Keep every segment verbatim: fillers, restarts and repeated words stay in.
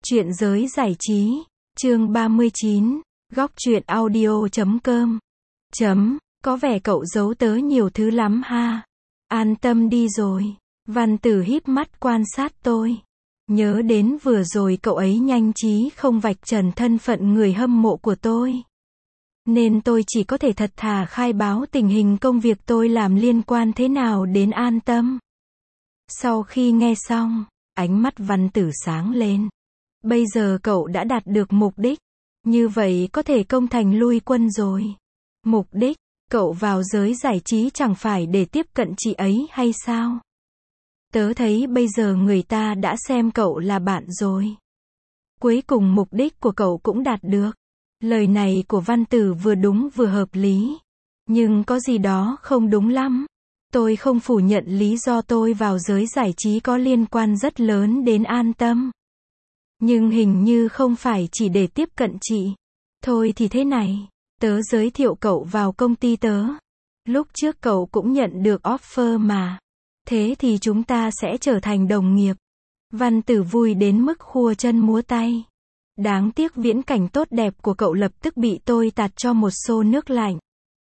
Chuyện giới giải trí, chương ba mươi chín, góc truyện audio chấm com. Chấm, có vẻ cậu giấu tớ nhiều thứ lắm ha. An tâm đi rồi. Văn Tử híp mắt quan sát tôi. Nhớ đến vừa rồi cậu ấy nhanh trí không vạch trần thân phận người hâm mộ của tôi. Nên tôi chỉ có thể thật thà khai báo tình hình công việc tôi làm liên quan thế nào đến An Tâm. Sau khi nghe xong, ánh mắt Văn Tử sáng lên. Bây giờ cậu đã đạt được mục đích. Như vậy có thể công thành lui quân rồi. Mục đích, cậu vào giới giải trí chẳng phải để tiếp cận chị ấy hay sao? Tớ thấy bây giờ người ta đã xem cậu là bạn rồi. Cuối cùng mục đích của cậu cũng đạt được. Lời này của Văn Tử vừa đúng vừa hợp lý. Nhưng có gì đó không đúng lắm. Tôi không phủ nhận lý do tôi vào giới giải trí có liên quan rất lớn đến An Tâm. Nhưng hình như không phải chỉ để tiếp cận chị. Thôi thì thế này, tớ giới thiệu cậu vào công ty tớ. Lúc trước cậu cũng nhận được offer mà. Thế thì chúng ta sẽ trở thành đồng nghiệp. Văn Tử vui đến mức khua chân múa tay. Đáng tiếc viễn cảnh tốt đẹp của cậu lập tức bị tôi tạt cho một xô nước lạnh.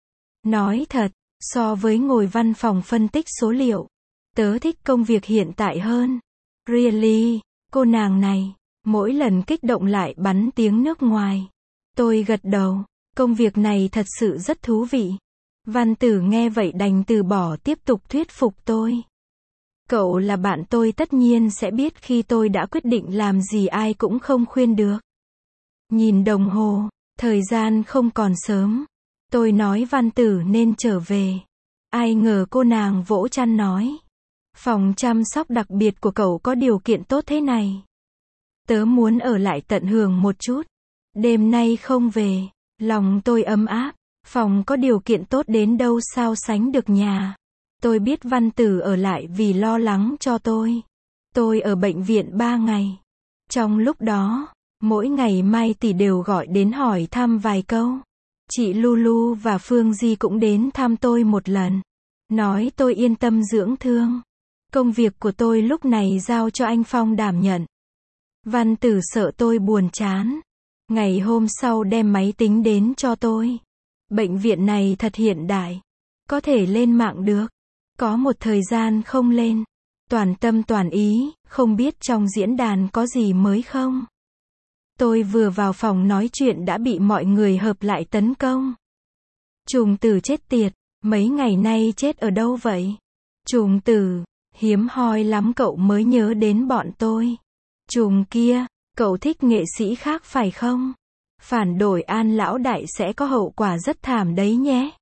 Nói thật, so với ngồi văn phòng phân tích số liệu, tớ thích công việc hiện tại hơn. Really, cô nàng này, mỗi lần kích động lại bắn tiếng nước ngoài. Tôi gật đầu, công việc này thật sự rất thú vị. Văn Tử nghe vậy đành từ bỏ tiếp tục thuyết phục tôi. Cậu là bạn tôi tất nhiên sẽ biết khi tôi đã quyết định làm gì ai cũng không khuyên được. Nhìn đồng hồ, thời gian không còn sớm. Tôi nói Văn Tử nên trở về. Ai ngờ cô nàng vỗ chăn nói. Phòng chăm sóc đặc biệt của cậu có điều kiện tốt thế này. Tớ muốn ở lại tận hưởng một chút. Đêm nay không về, lòng tôi ấm áp. Phòng có điều kiện tốt đến đâu sao sánh được nhà. Tôi biết Văn Tử ở lại vì lo lắng cho tôi. Tôi ở bệnh viện ba ngày. Trong lúc đó, mỗi ngày Mai tỷ đều gọi đến hỏi thăm vài câu. Chị Lulu và Phương Di cũng đến thăm tôi một lần. Nói tôi yên tâm dưỡng thương. Công việc của tôi lúc này giao cho anh Phong đảm nhận. Văn Tử sợ tôi buồn chán. Ngày hôm sau đem máy tính đến cho tôi. Bệnh viện này thật hiện đại. Có thể lên mạng được. Có một thời gian không lên. Toàn tâm toàn ý, không biết trong diễn đàn có gì mới không. Tôi vừa vào phòng nói chuyện đã bị mọi người hợp lại tấn công. Trùng Tử chết tiệt, mấy ngày nay chết ở đâu vậy? Trùng Tử, hiếm hoi lắm cậu mới nhớ đến bọn tôi. Trùng kia, cậu thích nghệ sĩ khác phải không? Phản đổi An lão đại sẽ có hậu quả rất thảm đấy nhé.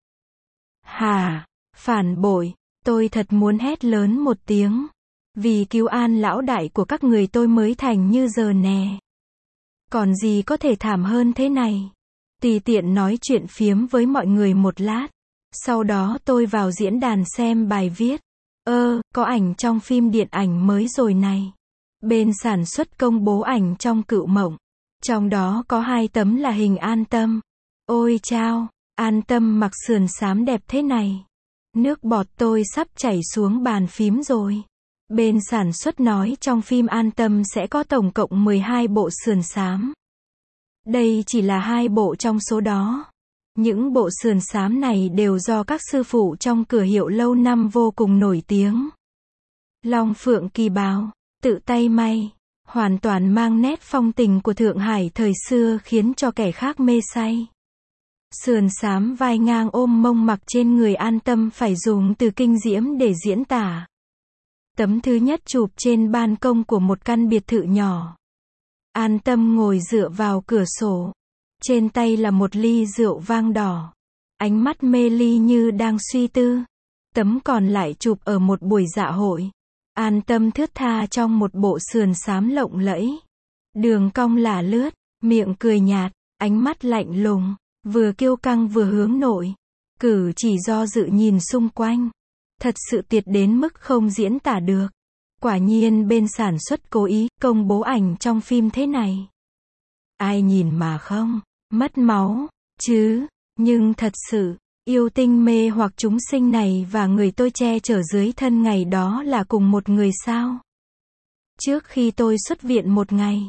Hà, phản bội, tôi thật muốn hét lớn một tiếng. Vì cứu An lão đại của các người tôi mới thành như giờ nè. Còn gì có thể thảm hơn thế này. Tùy tiện nói chuyện phiếm với mọi người một lát. Sau đó tôi vào diễn đàn xem bài viết. Ơ, có ảnh trong phim điện ảnh mới rồi này. Bên sản xuất công bố ảnh trong Cựu Mộng. Trong đó có hai tấm là hình An Tâm. Ôi chao, An Tâm mặc sườn xám đẹp thế này. Nước bọt tôi sắp chảy xuống bàn phím rồi. Bên sản xuất nói trong phim An Tâm sẽ có tổng cộng mười hai bộ sườn xám. Đây chỉ là hai bộ trong số đó. Những bộ sườn xám này đều do các sư phụ trong cửa hiệu lâu năm vô cùng nổi tiếng. Long Phượng Kỳ Bào, tự tay may, hoàn toàn mang nét phong tình của Thượng Hải thời xưa khiến cho kẻ khác mê say. Sườn xám vai ngang ôm mông mặc trên người An Tâm phải dùng từ kinh diễm để diễn tả. Tấm thứ nhất chụp trên ban công của một căn biệt thự nhỏ. An Tâm ngồi dựa vào cửa sổ. Trên tay là một ly rượu vang đỏ. Ánh mắt mê ly như đang suy tư. Tấm còn lại chụp ở một buổi dạ hội. An Tâm thướt tha trong một bộ sườn xám lộng lẫy. Đường cong lả lướt, miệng cười nhạt, ánh mắt lạnh lùng, vừa kiêu căng vừa hướng nội. Cử chỉ do dự nhìn xung quanh. Thật sự tuyệt đến mức không diễn tả được. Quả nhiên bên sản xuất cố ý công bố ảnh trong phim thế này. Ai nhìn mà không mất máu, chứ. Nhưng thật sự, yêu tinh mê hoặc chúng sinh này và người tôi che chở dưới thân ngày đó là cùng một người sao? Trước khi tôi xuất viện một ngày,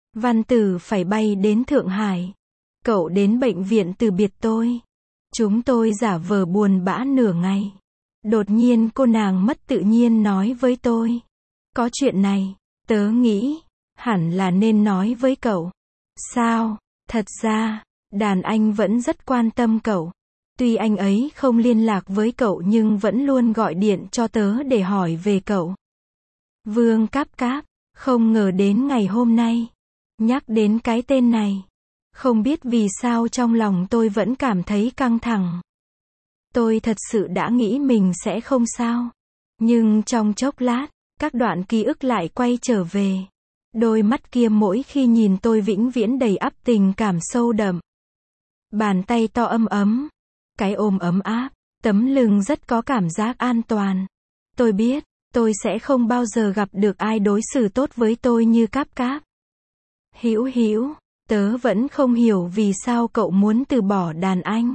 Văn Tử phải bay đến Thượng Hải. Cậu đến bệnh viện từ biệt tôi. Chúng tôi giả vờ buồn bã nửa ngày. Đột nhiên cô nàng mất tự nhiên nói với tôi. Có chuyện này, tớ nghĩ, hẳn là nên nói với cậu. Sao? Thật ra, đàn anh vẫn rất quan tâm cậu. Tuy anh ấy không liên lạc với cậu nhưng vẫn luôn gọi điện cho tớ để hỏi về cậu. Vương Cáp Cáp, không ngờ đến ngày hôm nay. Nhắc đến cái tên này. Không biết vì sao trong lòng tôi vẫn cảm thấy căng thẳng. Tôi thật sự đã nghĩ mình sẽ không sao. Nhưng trong chốc lát, các đoạn ký ức lại quay trở về. Đôi mắt kia mỗi khi nhìn tôi vĩnh viễn đầy ắp tình cảm sâu đậm. Bàn tay to ấm ấm. Cái ôm ấm áp. Tấm lưng rất có cảm giác an toàn. Tôi biết, tôi sẽ không bao giờ gặp được ai đối xử tốt với tôi như Cáp Cáp. Hữu Hữu, tớ vẫn không hiểu vì sao cậu muốn từ bỏ đàn anh.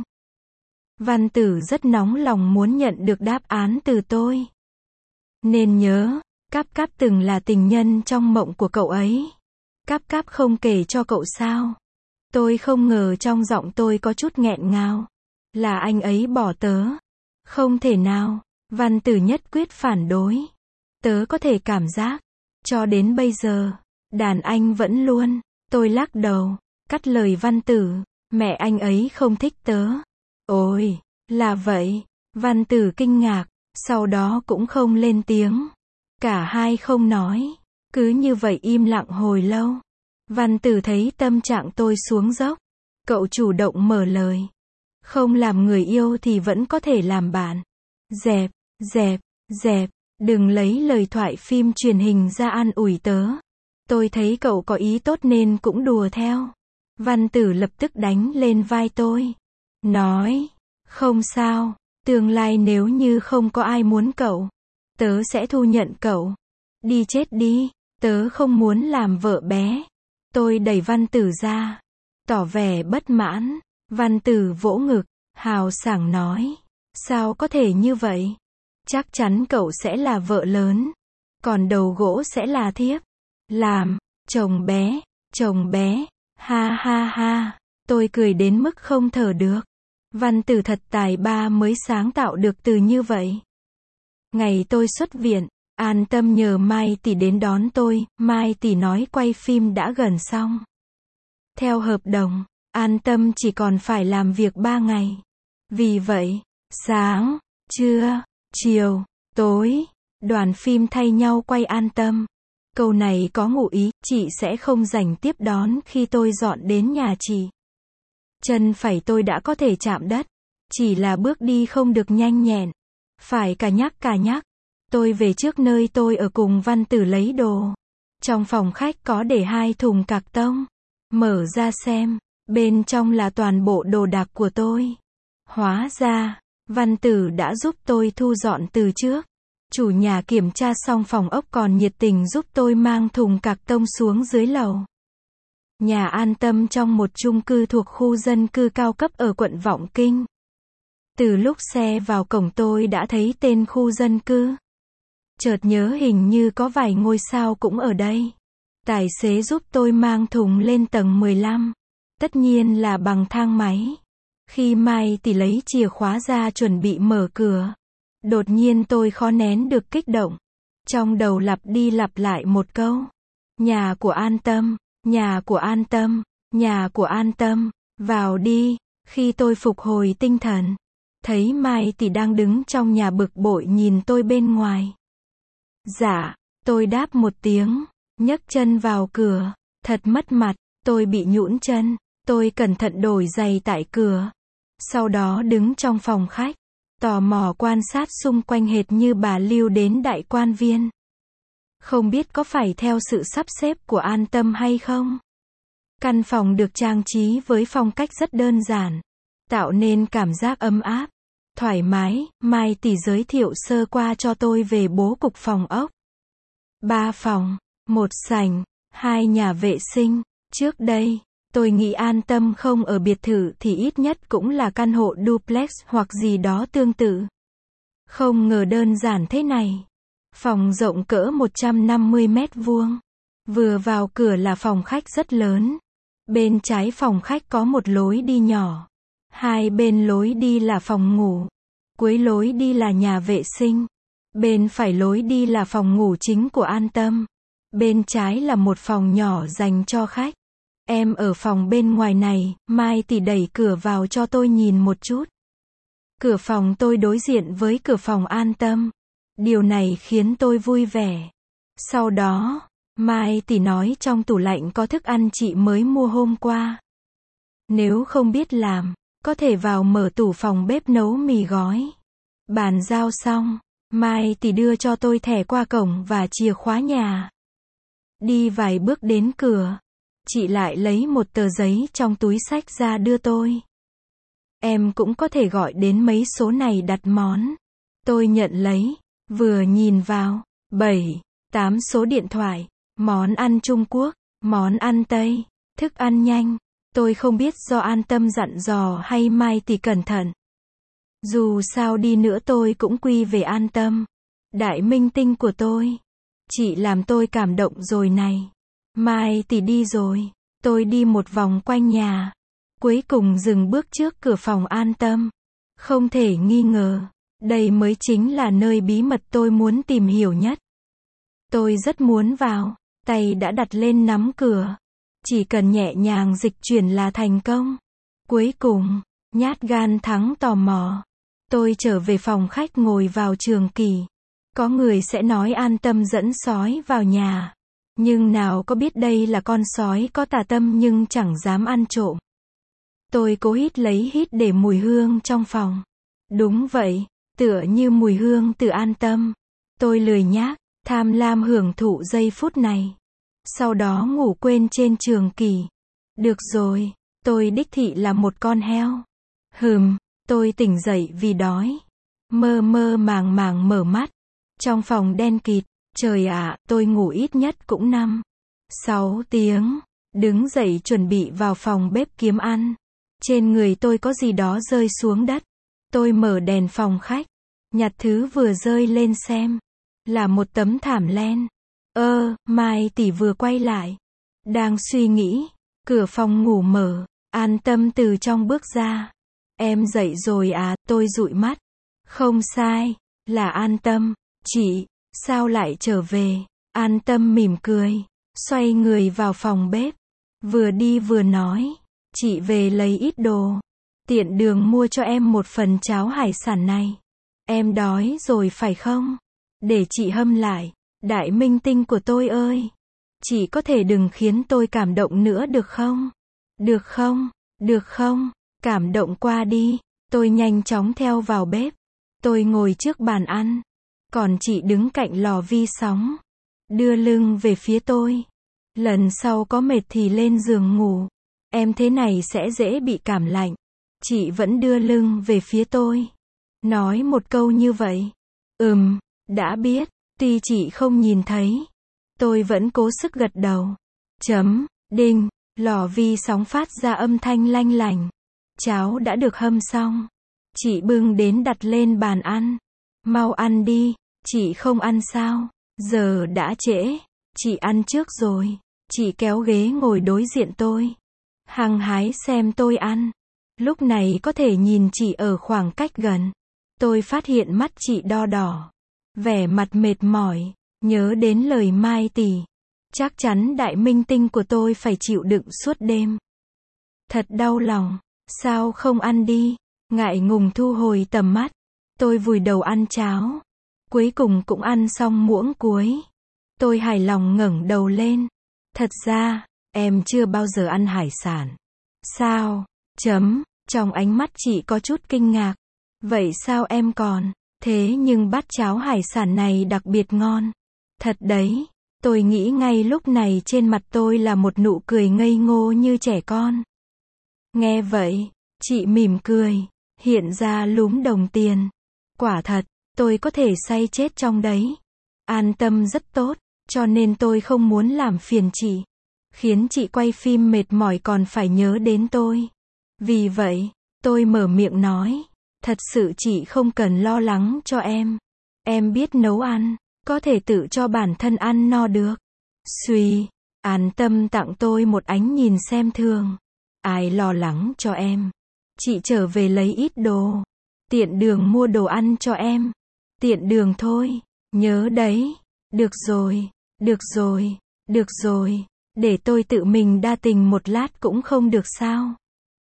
Văn Tử rất nóng lòng muốn nhận được đáp án từ tôi. Nên nhớ, Cáp Cáp từng là tình nhân trong mộng của cậu ấy. Cáp Cáp không kể cho cậu sao? Tôi không ngờ trong giọng tôi có chút nghẹn ngào. Là anh ấy bỏ tớ. Không thể nào. Văn Tử nhất quyết phản đối. Tớ có thể cảm giác. Cho đến bây giờ, đàn anh vẫn luôn. Tôi lắc đầu, cắt lời Văn Tử. Mẹ anh ấy không thích tớ. Ôi, là vậy. Văn Tử kinh ngạc, sau đó cũng không lên tiếng. Cả hai không nói. Cứ như vậy im lặng hồi lâu. Văn Tử thấy tâm trạng tôi xuống dốc. Cậu chủ động mở lời. Không làm người yêu thì vẫn có thể làm bạn. Dẹp, dẹp, dẹp. Đừng lấy lời thoại phim truyền hình ra an ủi tớ. Tôi thấy cậu có ý tốt nên cũng đùa theo. Văn Tử lập tức đánh lên vai tôi. Nói, không sao, tương lai nếu như không có ai muốn cậu, tớ sẽ thu nhận cậu. Đi chết đi, tớ không muốn làm vợ bé. Tôi đẩy Văn Tử ra, tỏ vẻ bất mãn. Văn Tử vỗ ngực, hào sảng nói. Sao có thể như vậy? Chắc chắn cậu sẽ là vợ lớn. Còn đầu gỗ sẽ là thiếp. Làm, chồng bé, chồng bé. Ha ha ha. Tôi cười đến mức không thở được. Văn Tử thật tài ba mới sáng tạo được từ như vậy. Ngày tôi xuất viện, An Tâm nhờ Mai tỷ đến đón tôi. Mai tỷ nói quay phim đã gần xong. Theo hợp đồng, An Tâm chỉ còn phải làm việc ba ngày. Vì vậy, sáng, trưa, chiều, tối, đoàn phim thay nhau quay An Tâm. Câu này có ngụ ý, chị sẽ không rảnh tiếp đón khi tôi dọn đến nhà chị. Chân phải tôi đã có thể chạm đất. Chỉ là bước đi không được nhanh nhẹn. Phải cả nhắc cả nhắc. Tôi về trước nơi tôi ở cùng Văn Tử lấy đồ. Trong phòng khách có để hai thùng cạc tông. Mở ra xem. Bên trong là toàn bộ đồ đạc của tôi. Hóa ra, Văn Tử đã giúp tôi thu dọn từ trước. Chủ nhà kiểm tra xong phòng ốc còn nhiệt tình giúp tôi mang thùng cạc tông xuống dưới lầu. Nhà An Tâm trong một chung cư thuộc khu dân cư cao cấp ở quận Vọng Kinh. Từ lúc xe vào cổng tôi đã thấy tên khu dân cư. Chợt nhớ hình như có vài ngôi sao cũng ở đây. Tài xế giúp tôi mang thùng lên tầng mười lăm. Tất nhiên là bằng thang máy. Khi Mai tỷ lấy chìa khóa ra chuẩn bị mở cửa. Đột nhiên tôi khó nén được kích động. Trong đầu lặp đi lặp lại một câu. Nhà của An Tâm, nhà của An Tâm, nhà của An Tâm, vào đi. Khi tôi phục hồi tinh thần, thấy Mai tỷ đang đứng trong nhà bực bội nhìn tôi bên ngoài. Dạ, tôi đáp một tiếng, nhấc chân vào cửa. Thật mất mặt, tôi bị nhũn chân. Tôi cẩn thận đổi giày tại cửa. Sau đó đứng trong phòng khách. Tò mò quan sát xung quanh hệt như bà Lưu đến đại quan viên. Không biết có phải theo sự sắp xếp của An Tâm hay không? Căn phòng được trang trí với phong cách rất đơn giản. Tạo nên cảm giác ấm áp, thoải mái. Mai tỷ giới thiệu sơ qua cho tôi về bố cục phòng ốc. Ba phòng, một sảnh, hai nhà vệ sinh. Trước đây, tôi nghĩ An Tâm không ở biệt thự thì ít nhất cũng là căn hộ duplex hoặc gì đó tương tự. Không ngờ đơn giản thế này. Phòng rộng cỡ một trăm năm mươi mét vuông. Vừa vào cửa là phòng khách rất lớn. Bên trái phòng khách có một lối đi nhỏ. Hai bên lối đi là phòng ngủ. Cuối lối đi là nhà vệ sinh. Bên phải lối đi là phòng ngủ chính của An Tâm. Bên trái là một phòng nhỏ dành cho khách. Em ở phòng bên ngoài này, Mai tỷ đẩy cửa vào cho tôi nhìn một chút. Cửa phòng tôi đối diện với cửa phòng An Tâm. Điều này khiến tôi vui vẻ. Sau đó, Mai tỷ nói trong tủ lạnh có thức ăn chị mới mua hôm qua. Nếu không biết làm, có thể vào mở tủ phòng bếp nấu mì gói. Bàn giao xong, Mai tỷ đưa cho tôi thẻ qua cổng và chìa khóa nhà. Đi vài bước đến cửa, chị lại lấy một tờ giấy trong túi xách ra đưa tôi. Em cũng có thể gọi đến mấy số này đặt món. Tôi nhận lấy, vừa nhìn vào, bảy, tám số điện thoại, món ăn Trung Quốc, món ăn Tây, thức ăn nhanh. Tôi không biết do An Tâm dặn dò hay Mai tỷ cẩn thận. Dù sao đi nữa tôi cũng quy về An Tâm. Đại minh tinh của tôi. Chị làm tôi cảm động rồi này. Mai tỷ đi rồi. Tôi đi một vòng quanh nhà. Cuối cùng dừng bước trước cửa phòng An Tâm. Không thể nghi ngờ. Đây mới chính là nơi bí mật tôi muốn tìm hiểu nhất. Tôi rất muốn vào. Tay đã đặt lên nắm cửa. Chỉ cần nhẹ nhàng dịch chuyển là thành công. Cuối cùng, nhát gan thắng tò mò. Tôi trở về phòng khách ngồi vào trường kỳ. Có người sẽ nói An Tâm dẫn sói vào nhà. Nhưng nào có biết đây là con sói có tà tâm nhưng chẳng dám ăn trộm. Tôi cố hít lấy hít để mùi hương trong phòng. Đúng vậy, tựa như mùi hương từ An Tâm. Tôi lười nhác, tham lam hưởng thụ giây phút này. Sau đó ngủ quên trên trường kỳ. Được rồi, tôi đích thị là một con heo. Hừm, tôi tỉnh dậy vì đói. Mơ mơ màng màng mở mắt. Trong phòng đen kịt, trời ạ, tôi ngủ ít nhất cũng năm, sáu tiếng. Đứng dậy chuẩn bị vào phòng bếp kiếm ăn. Trên người tôi có gì đó rơi xuống đất. Tôi mở đèn phòng khách. Nhặt thứ vừa rơi lên xem. Là một tấm thảm len. Ơ, Mai tỷ vừa quay lại. Đang suy nghĩ. Cửa phòng ngủ mở. An Tâm từ trong bước ra. Em dậy rồi à, tôi dụi mắt. Không sai, là An Tâm. Chị, sao lại trở về? An Tâm mỉm cười. Xoay người vào phòng bếp. Vừa đi vừa nói. Chị về lấy ít đồ. Tiện đường mua cho em một phần cháo hải sản này. Em đói rồi phải không? Để chị hâm lại. Đại minh tinh của tôi ơi. Chị có thể đừng khiến tôi cảm động nữa được không? Được không? Được không? Cảm động qua đi. Tôi nhanh chóng theo vào bếp. Tôi ngồi trước bàn ăn. Còn chị đứng cạnh lò vi sóng. Đưa lưng về phía tôi. Lần sau có mệt thì lên giường ngủ. Em thế này sẽ dễ bị cảm lạnh. Chị vẫn đưa lưng về phía tôi. Nói một câu như vậy. Ừm, đã biết. Tuy chị không nhìn thấy. Tôi vẫn cố sức gật đầu. Chấm, đinh, lò vi sóng phát ra âm thanh lanh lành. Cháo đã được hâm xong. Chị bưng đến đặt lên bàn ăn. Mau ăn đi, chị không ăn sao? Giờ đã trễ. Chị ăn trước rồi. Chị kéo ghế ngồi đối diện tôi. Hăng hái xem tôi ăn. Lúc này có thể nhìn chị ở khoảng cách gần. Tôi phát hiện mắt chị đo đỏ. Vẻ mặt mệt mỏi. Nhớ đến lời Mai tỷ. Chắc chắn đại minh tinh của tôi phải chịu đựng suốt đêm. Thật đau lòng. Sao không ăn đi? Ngại ngùng thu hồi tầm mắt. Tôi vùi đầu ăn cháo. Cuối cùng cũng ăn xong muỗng cuối. Tôi hài lòng ngẩng đầu lên. Thật ra, em chưa bao giờ ăn hải sản. Sao? Chấm. Trong ánh mắt chị có chút kinh ngạc. Vậy sao em còn? Thế nhưng bát cháo hải sản này đặc biệt ngon. Thật đấy. Tôi nghĩ ngay lúc này trên mặt tôi là một nụ cười ngây ngô như trẻ con. Nghe vậy, chị mỉm cười. Hiện ra lúm đồng tiền. Quả thật, tôi có thể say chết trong đấy. An Tâm rất tốt, cho nên tôi không muốn làm phiền chị. Khiến chị quay phim mệt mỏi còn phải nhớ đến tôi. Vì vậy, tôi mở miệng nói. Thật sự chị không cần lo lắng cho em. Em biết nấu ăn, có thể tự cho bản thân ăn no được. Xuy, An Tâm tặng tôi một ánh nhìn xem thường. Ai lo lắng cho em. Chị trở về lấy ít đồ. Tiện đường mua đồ ăn cho em. Tiện đường thôi. Nhớ đấy. Được rồi. Được rồi. Được rồi. Để tôi tự mình đa tình một lát cũng không được sao?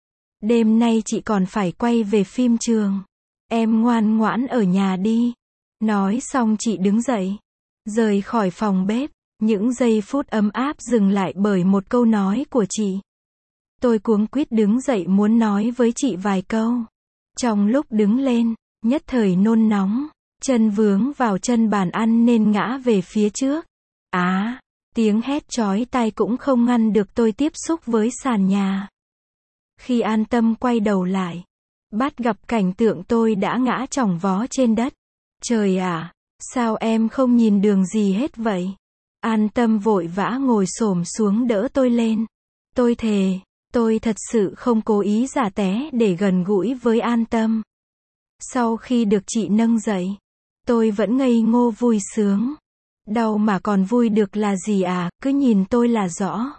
Đêm nay chị còn phải quay về phim trường. Em ngoan ngoãn ở nhà đi. Nói xong chị đứng dậy. Rời khỏi phòng bếp. Những giây phút ấm áp dừng lại bởi một câu nói của chị. Tôi cuống quýt đứng dậy muốn nói với chị vài câu. Trong lúc đứng lên, nhất thời nôn nóng, chân vướng vào chân bàn ăn nên ngã về phía trước. Á, tiếng hét chói tai cũng không ngăn được tôi tiếp xúc với sàn nhà. Khi An Tâm quay đầu lại, bắt gặp cảnh tượng tôi đã ngã chỏng vó trên đất. Trời ạ, sao em không nhìn đường gì hết vậy? An Tâm vội vã ngồi xổm xuống đỡ tôi lên. Tôi thề, tôi thật sự không cố ý giả té để gần gũi với An Tâm. Sau khi được chị nâng dậy, tôi vẫn ngây ngô vui sướng. Đau mà còn vui được là gì à, cứ nhìn tôi là rõ.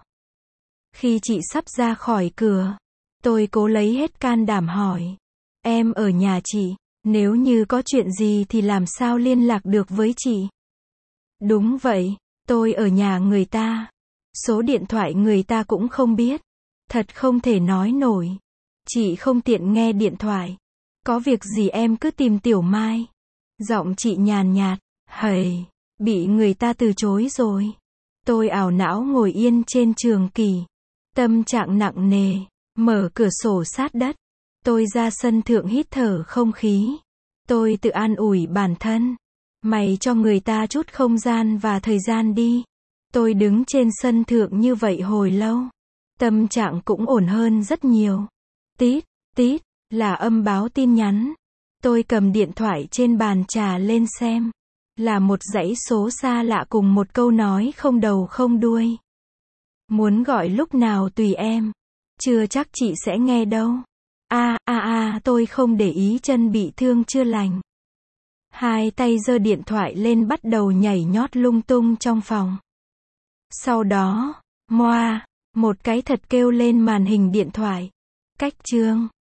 Khi chị sắp ra khỏi cửa, tôi cố lấy hết can đảm hỏi. Em ở nhà chị, nếu như có chuyện gì thì làm sao liên lạc được với chị? Đúng vậy, tôi ở nhà người ta. Số điện thoại người ta cũng không biết. Thật không thể nói nổi. Chị không tiện nghe điện thoại. Có việc gì em cứ tìm Tiểu Mai. Giọng chị nhàn nhạt. Hầy, bị người ta từ chối rồi. Tôi ảo não ngồi yên trên trường kỷ. Tâm trạng nặng nề. Mở cửa sổ sát đất. Tôi ra sân thượng hít thở không khí. Tôi tự an ủi bản thân. Mày cho người ta chút không gian và thời gian đi. Tôi đứng trên sân thượng như vậy hồi lâu. Tâm trạng cũng ổn hơn rất nhiều. Tít, tít, là âm báo tin nhắn. Tôi cầm điện thoại trên bàn trà lên xem. Là một dãy số xa lạ cùng một câu nói không đầu không đuôi. Muốn gọi lúc nào tùy em. Chưa chắc chị sẽ nghe đâu. A a a, tôi không để ý chân bị thương chưa lành. Hai tay giơ điện thoại lên bắt đầu nhảy nhót lung tung trong phòng. Sau đó, moa, một cái thật kêu lên màn hình điện thoại. Cách chương.